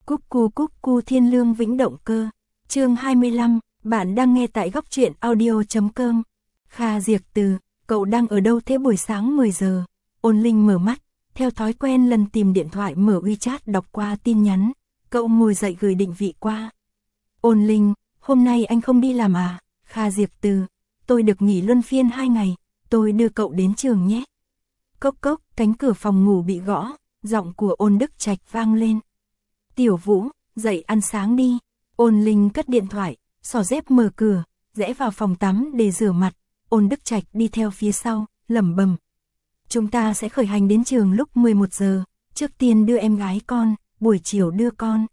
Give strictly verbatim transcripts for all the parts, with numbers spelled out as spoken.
Cúc cu cúc cu thiên lương vĩnh động cơ. Chương hai mươi lăm, bạn đang nghe tại góc truyện audio chấm com. Kha Diệp Từ, cậu đang ở đâu thế? Buổi sáng mười giờ. Ôn Linh mở mắt, theo thói quen lần tìm điện thoại mở WeChat đọc qua tin nhắn. Cậu ngồi dậy gửi định vị qua. Ôn Linh, hôm nay anh không đi làm à? Kha Diệp Từ, tôi được nghỉ luân phiên hai ngày, tôi đưa cậu đến trường nhé. Cốc cốc, cánh cửa phòng ngủ bị gõ, giọng của Ôn Đức Trạch vang lên. Tiểu Vũ, dậy ăn sáng đi. Ôn Linh cất điện thoại, xỏ dép mở cửa, rẽ vào phòng tắm để rửa mặt. Ôn Đức Trạch đi theo phía sau, lẩm bẩm. Chúng ta sẽ khởi hành đến trường lúc mười một giờ, trước tiên đưa em gái con, buổi chiều đưa con.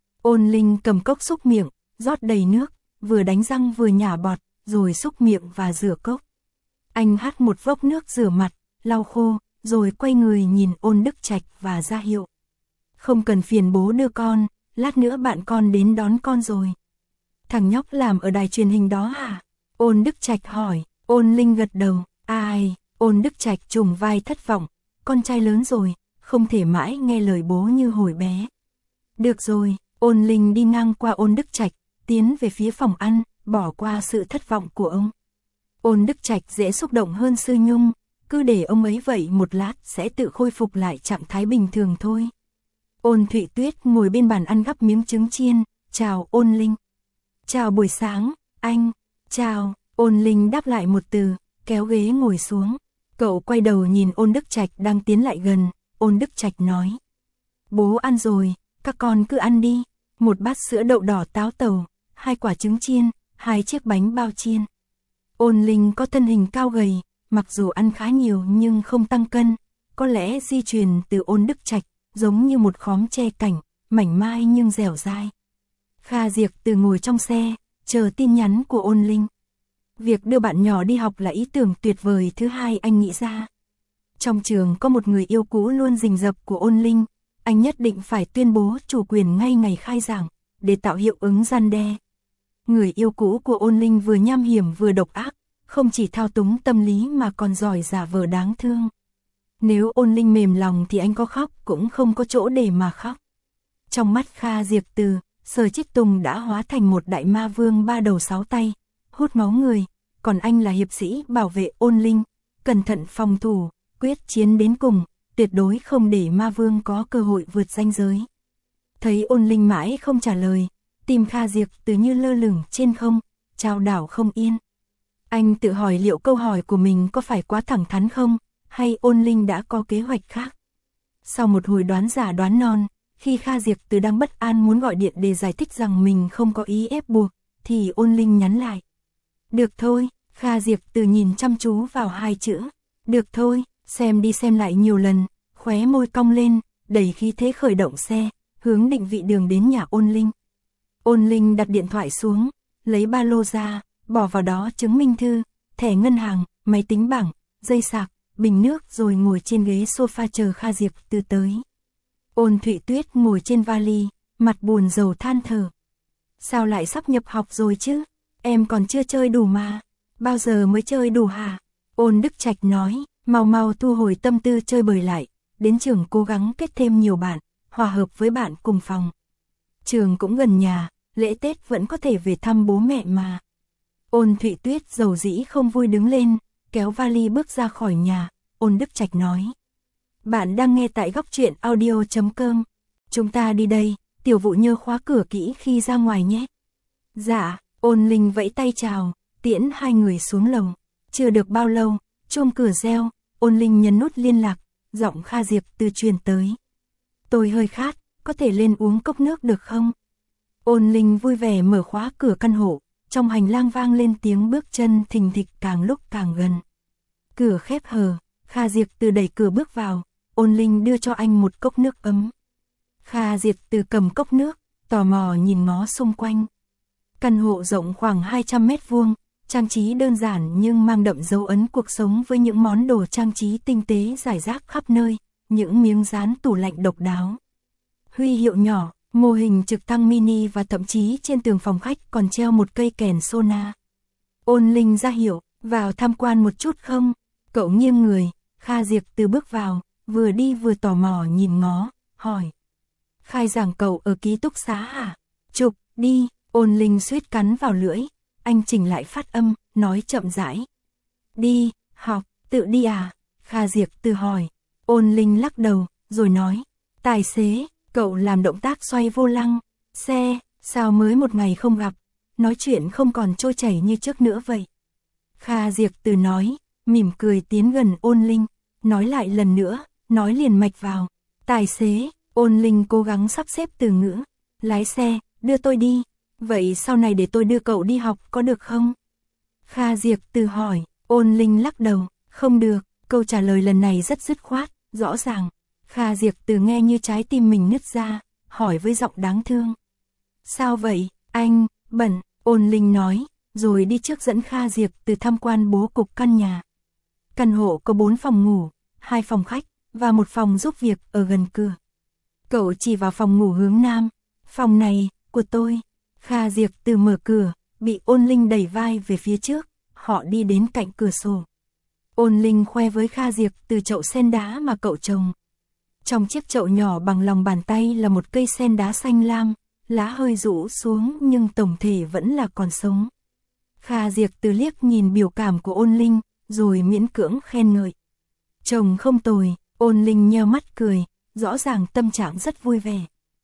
Ôn Linh cầm cốc xúc miệng, rót đầy nước, vừa đánh răng vừa nhả bọt, rồi xúc miệng và rửa cốc. Anh hắt một vốc nước rửa mặt, lau khô, rồi quay người nhìn Ôn Đức Trạch và ra hiệu. Không cần phiền bố đưa con, lát nữa bạn con đến đón con rồi. Thằng nhóc làm ở đài truyền hình đó à? Ôn Đức Trạch hỏi. Ôn Linh gật đầu. Ai? Ôn Đức Trạch trùng vai thất vọng. Con trai lớn rồi, không thể mãi nghe lời bố như hồi bé. Được rồi. Ôn Linh đi ngang qua Ôn Đức Trạch, tiến về phía phòng ăn, bỏ qua sự thất vọng của ông. Ôn Đức Trạch dễ xúc động hơn Sư Nhung, cứ để ông ấy vậy một lát sẽ tự khôi phục lại trạng thái bình thường thôi. Ôn Thụy Tuyết ngồi bên bàn ăn gắp miếng trứng chiên, chào Ôn Linh. Chào buổi sáng, anh. Chào. Ôn Linh đáp lại một từ, kéo ghế ngồi xuống. Cậu quay đầu nhìn Ôn Đức Trạch đang tiến lại gần. Ôn Đức Trạch nói. Bố ăn rồi, các con cứ ăn đi. Một bát sữa đậu đỏ táo tàu, hai quả trứng chiên, hai chiếc bánh bao chiên. Ôn Linh có thân hình cao gầy, mặc dù ăn khá nhiều nhưng không tăng cân, có lẽ di truyền từ Ôn Đức Trạch, giống như một khóm tre cảnh, mảnh mai nhưng dẻo dai. Kha Diệp Từ ngồi trong xe, chờ tin nhắn của Ôn Linh. Việc đưa bạn nhỏ đi học là ý tưởng tuyệt vời thứ hai anh nghĩ ra. Trong trường có một người yêu cũ luôn rình rập của Ôn Linh, anh nhất định phải tuyên bố chủ quyền ngay ngày khai giảng, để tạo hiệu ứng răn đe. Người yêu cũ của Ôn Linh vừa nham hiểm vừa độc ác, không chỉ thao túng tâm lý mà còn giỏi giả vờ đáng thương. Nếu Ôn Linh mềm lòng thì anh có khóc cũng không có chỗ để mà khóc. Trong mắt Kha Diệp Từ, Sở Trích Tùng đã hóa thành một đại ma vương ba đầu sáu tay, hút máu người, còn anh là hiệp sĩ bảo vệ Ôn Linh, cẩn thận phòng thủ, quyết chiến đến cùng, tuyệt đối không để ma vương có cơ hội vượt ranh giới. Thấy Ôn Linh mãi không trả lời, tim Kha Diệp Từ như lơ lửng trên không, chao đảo không yên. Anh tự hỏi liệu câu hỏi của mình có phải quá thẳng thắn không, hay Ôn Linh đã có kế hoạch khác. Sau một hồi đoán giả đoán non, khi Kha Diệp Từ đang bất an muốn gọi điện để giải thích rằng mình không có ý ép buộc, thì Ôn Linh nhắn lại. Được thôi. Kha Diệp Từ nhìn chăm chú vào hai chữ. Được thôi, xem đi xem lại nhiều lần, khóe môi cong lên, đẩy khí thế khởi động xe, hướng định vị đường đến nhà Ôn Linh. Ôn Linh đặt điện thoại xuống, lấy ba lô ra, bỏ vào đó chứng minh thư, thẻ ngân hàng, máy tính bảng, dây sạc, bình nước rồi ngồi trên ghế sofa chờ Kha Diệp Từ tới. Ôn Thụy Tuyết ngồi trên vali, mặt buồn rầu than thở. Sao lại sắp nhập học rồi chứ? Em còn chưa chơi đủ mà. Bao giờ mới chơi đủ hả? Ôn Đức Trạch nói, mau mau thu hồi tâm tư chơi bời lại, đến trường cố gắng kết thêm nhiều bạn, hòa hợp với bạn cùng phòng. Trường cũng gần nhà, lễ Tết vẫn có thể về thăm bố mẹ mà. Ôn Thụy Tuyết dầu dĩ không vui đứng lên, kéo vali bước ra khỏi nhà. Ôn Đức Trạch nói. Bạn đang nghe tại góc truyện audio chấm com. Chúng ta đi đây, Tiểu Vũ nhớ khóa cửa kỹ khi ra ngoài nhé. Dạ. Ôn Linh vẫy tay chào, tiễn hai người xuống lầu. Chưa được bao lâu, chuông cửa reo, Ôn Linh nhấn nút liên lạc, giọng Kha Diệp Từ truyền tới. Tôi hơi khát, có thể lên uống cốc nước được không? Ôn Linh vui vẻ mở khóa cửa căn hộ, trong hành lang vang lên tiếng bước chân thình thịch càng lúc càng gần. Cửa khép hờ, Kha Diệp Từ đẩy cửa bước vào, Ôn Linh đưa cho anh một cốc nước ấm. Kha Diệp Từ cầm cốc nước, tò mò nhìn ngó xung quanh. Căn hộ rộng khoảng hai trăm mét vuông, trang trí đơn giản nhưng mang đậm dấu ấn cuộc sống với những món đồ trang trí tinh tế rải rác khắp nơi, những miếng dán tủ lạnh độc đáo. Huy hiệu nhỏ, mô hình trực thăng mini và thậm chí trên tường phòng khách còn treo một cây kèn Sona. Ôn Linh ra hiệu, vào tham quan một chút không? Cậu nghiêng người, Kha Diệp Từ bước vào, vừa đi vừa tò mò nhìn ngó, hỏi. khai giảng cậu ở ký túc xá à? Chụp, đi, Ôn Linh suýt cắn vào lưỡi, anh chỉnh lại phát âm, nói chậm rãi. Đi, học, tự đi à? Kha Diệp Từ hỏi. Ôn Linh lắc đầu, rồi nói. Tài xế, cậu làm động tác xoay vô lăng, xe, sao mới một ngày không gặp, nói chuyện không còn trôi chảy như trước nữa vậy. Kha Diệp Từ nói, mỉm cười tiến gần Ôn Linh, nói lại lần nữa, nói liền mạch vào. Tài xế, Ôn Linh cố gắng sắp xếp từ ngữ. Lái xe, đưa tôi đi, vậy sau này để tôi đưa cậu đi học có được không? Kha Diệp Từ hỏi. Ôn Linh lắc đầu, không được, câu trả lời lần này rất dứt khoát, rõ ràng. Kha Diệp Từ nghe như trái tim mình nứt ra, hỏi với giọng đáng thương. Sao vậy, anh, bận, Ôn Linh nói, rồi đi trước dẫn Kha Diệp Từ tham quan bố cục căn nhà. Căn hộ có bốn phòng ngủ, hai phòng khách, và một phòng giúp việc ở gần cửa. Cậu chỉ vào phòng ngủ hướng nam, phòng này, của tôi. Kha Diệp Từ mở cửa, bị Ôn Linh đẩy vai về phía trước, họ đi đến cạnh cửa sổ. Ôn Linh khoe với Kha Diệp Từ chậu sen đá mà cậu trồng. Trong chiếc chậu nhỏ bằng lòng bàn tay là một cây sen đá xanh lam, lá hơi rũ xuống nhưng tổng thể vẫn là còn sống. Kha Diệp Từ liếc nhìn biểu cảm của Ôn Linh, rồi miễn cưỡng khen ngợi. Trông không tồi, Ôn Linh nheo mắt cười, rõ ràng tâm trạng rất vui vẻ.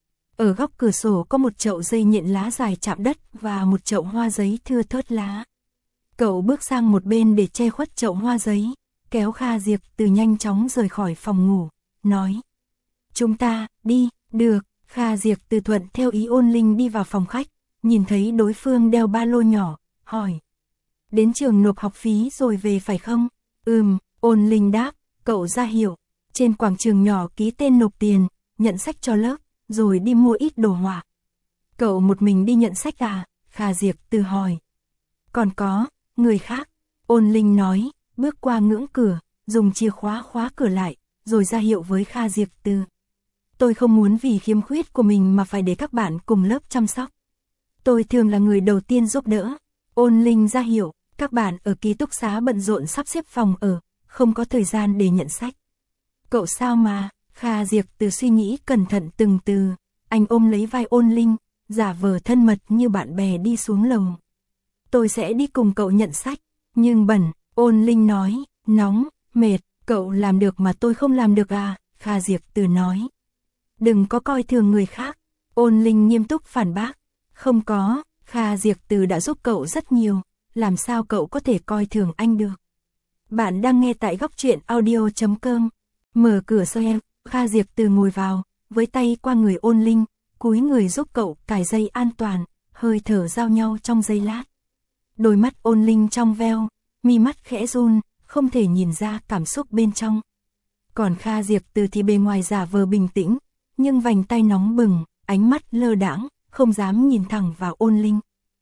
Ở góc cửa sổ có một chậu dây nhện lá dài chạm đất và một chậu hoa giấy thưa thớt lá. Cậu bước sang một bên để che khuất chậu hoa giấy, kéo Kha Diệp Từ nhanh chóng rời khỏi phòng ngủ, nói. Chúng ta, đi, được. Kha Diệp Từ thuận theo ý Ôn Linh đi vào phòng khách, nhìn thấy đối phương đeo ba lô nhỏ, hỏi. Đến trường nộp học phí rồi về phải không? Ừm, Ôn Linh đáp, cậu ra hiệu. Trên quảng trường nhỏ ký tên nộp tiền, nhận sách cho lớp, rồi đi mua ít đồ họa. Cậu một mình đi nhận sách à? Kha Diệp Từ hỏi. Còn có, người khác. Ôn Linh nói, bước qua ngưỡng cửa, dùng chìa khóa khóa cửa lại, rồi ra hiệu với Kha Diệp Từ. Tôi không muốn vì khiếm khuyết của mình mà phải để các bạn cùng lớp chăm sóc. Tôi thường là người đầu tiên giúp đỡ. Ôn Linh ra hiệu, các bạn ở ký túc xá bận rộn sắp xếp phòng ở, không có thời gian để nhận sách. Cậu sao mà? Kha Diệp Từ suy nghĩ cẩn thận từng từ, anh ôm lấy vai Ôn Linh, giả vờ thân mật như bạn bè đi xuống lầu. Tôi sẽ đi cùng cậu nhận sách, nhưng bận, Ôn Linh nói, nóng, mệt, cậu làm được mà tôi không làm được à? Kha Diệp Từ nói. Đừng có coi thường người khác. Ôn Linh nghiêm túc phản bác. Không có, Kha Diệp Từ đã giúp cậu rất nhiều, làm sao cậu có thể coi thường anh được. Bạn đang nghe tại góc truyện audio chấm com. Mở cửa cho em, Kha Diệp Từ ngồi vào, với tay qua người Ôn Linh, cúi người giúp cậu cài dây an toàn, hơi thở giao nhau trong giây lát. Đôi mắt Ôn Linh trong veo, mi mắt khẽ run, không thể nhìn ra cảm xúc bên trong. Còn Kha Diệp Từ thì bề ngoài giả vờ bình tĩnh, nhưng vành tay nóng bừng, ánh mắt lơ đãng, không dám nhìn thẳng vào Ôn Linh.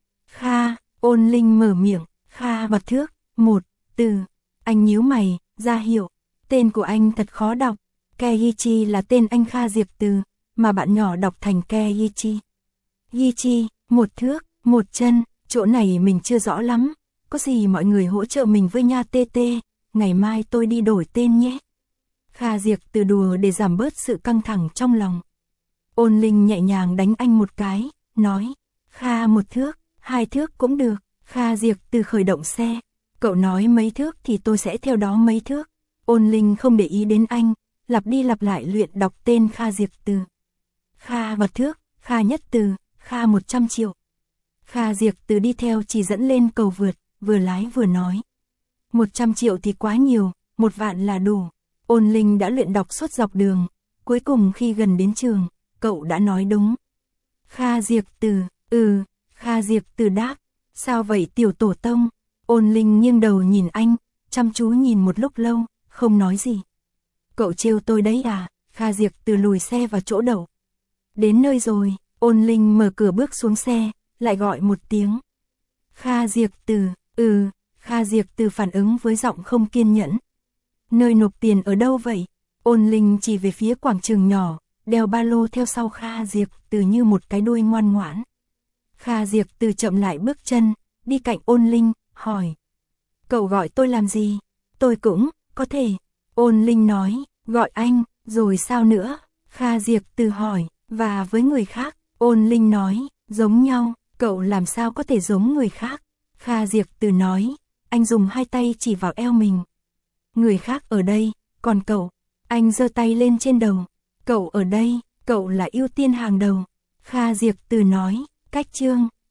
Kha, Ôn Linh mở miệng, Kha bật thước, một, từ. Anh nhíu mày, ra hiệu. Tên của anh thật khó đọc. Keiichi là tên anh Kha Diệp Từ, mà bạn nhỏ đọc thành Keiichi. Ichi, một thước, một chân, chỗ này mình chưa rõ lắm. Có gì mọi người hỗ trợ mình với nha tê tê, ngày mai tôi đi đổi tên nhé. Kha Diệp Từ đùa để giảm bớt sự căng thẳng trong lòng. Ôn Linh nhẹ nhàng đánh anh một cái, nói, Kha một thước, hai thước cũng được. Kha Diệp Từ khởi động xe, cậu nói mấy thước thì tôi sẽ theo đó mấy thước. Ôn Linh không để ý đến anh, lặp đi lặp lại luyện đọc tên Kha Diệp Từ. Kha một thước, Kha nhất từ, Kha một trăm triệu. Kha Diệp Từ đi theo chỉ dẫn lên cầu vượt, vừa lái vừa nói. Một trăm triệu thì quá nhiều, một vạn là đủ. Ôn Linh đã luyện đọc suốt dọc đường, cuối cùng khi gần đến trường, cậu đã nói đúng. Kha Diệp Từ, ừ, Kha Diệp Từ đáp, sao vậy tiểu tổ tông? Ôn Linh nghiêng đầu nhìn anh, chăm chú nhìn một lúc lâu, không nói gì. Cậu trêu tôi đấy à? Kha Diệp Từ lùi xe vào chỗ đậu. Đến nơi rồi, Ôn Linh mở cửa bước xuống xe, lại gọi một tiếng. Kha Diệp Từ, ừ, Kha Diệp Từ phản ứng với giọng không kiên nhẫn. Nơi nộp tiền ở đâu vậy? Ôn Linh chỉ về phía quảng trường nhỏ, đeo ba lô theo sau Kha Diệp Từ như một cái đuôi ngoan ngoãn. Kha Diệp Từ chậm lại bước chân, đi cạnh Ôn Linh, hỏi. Cậu gọi tôi làm gì? Tôi cũng, có thể. Ôn Linh nói, gọi anh, rồi sao nữa? Kha Diệp Từ hỏi, Và với người khác, Ôn Linh nói, giống nhau, cậu làm sao có thể giống người khác. Kha Diệp Từ nói, anh dùng hai tay chỉ vào eo mình. Người khác ở đây, còn cậu, anh giơ tay lên trên đầu. Cậu ở đây, cậu là ưu tiên hàng đầu. Kha Diệp Từ nói, cách chương.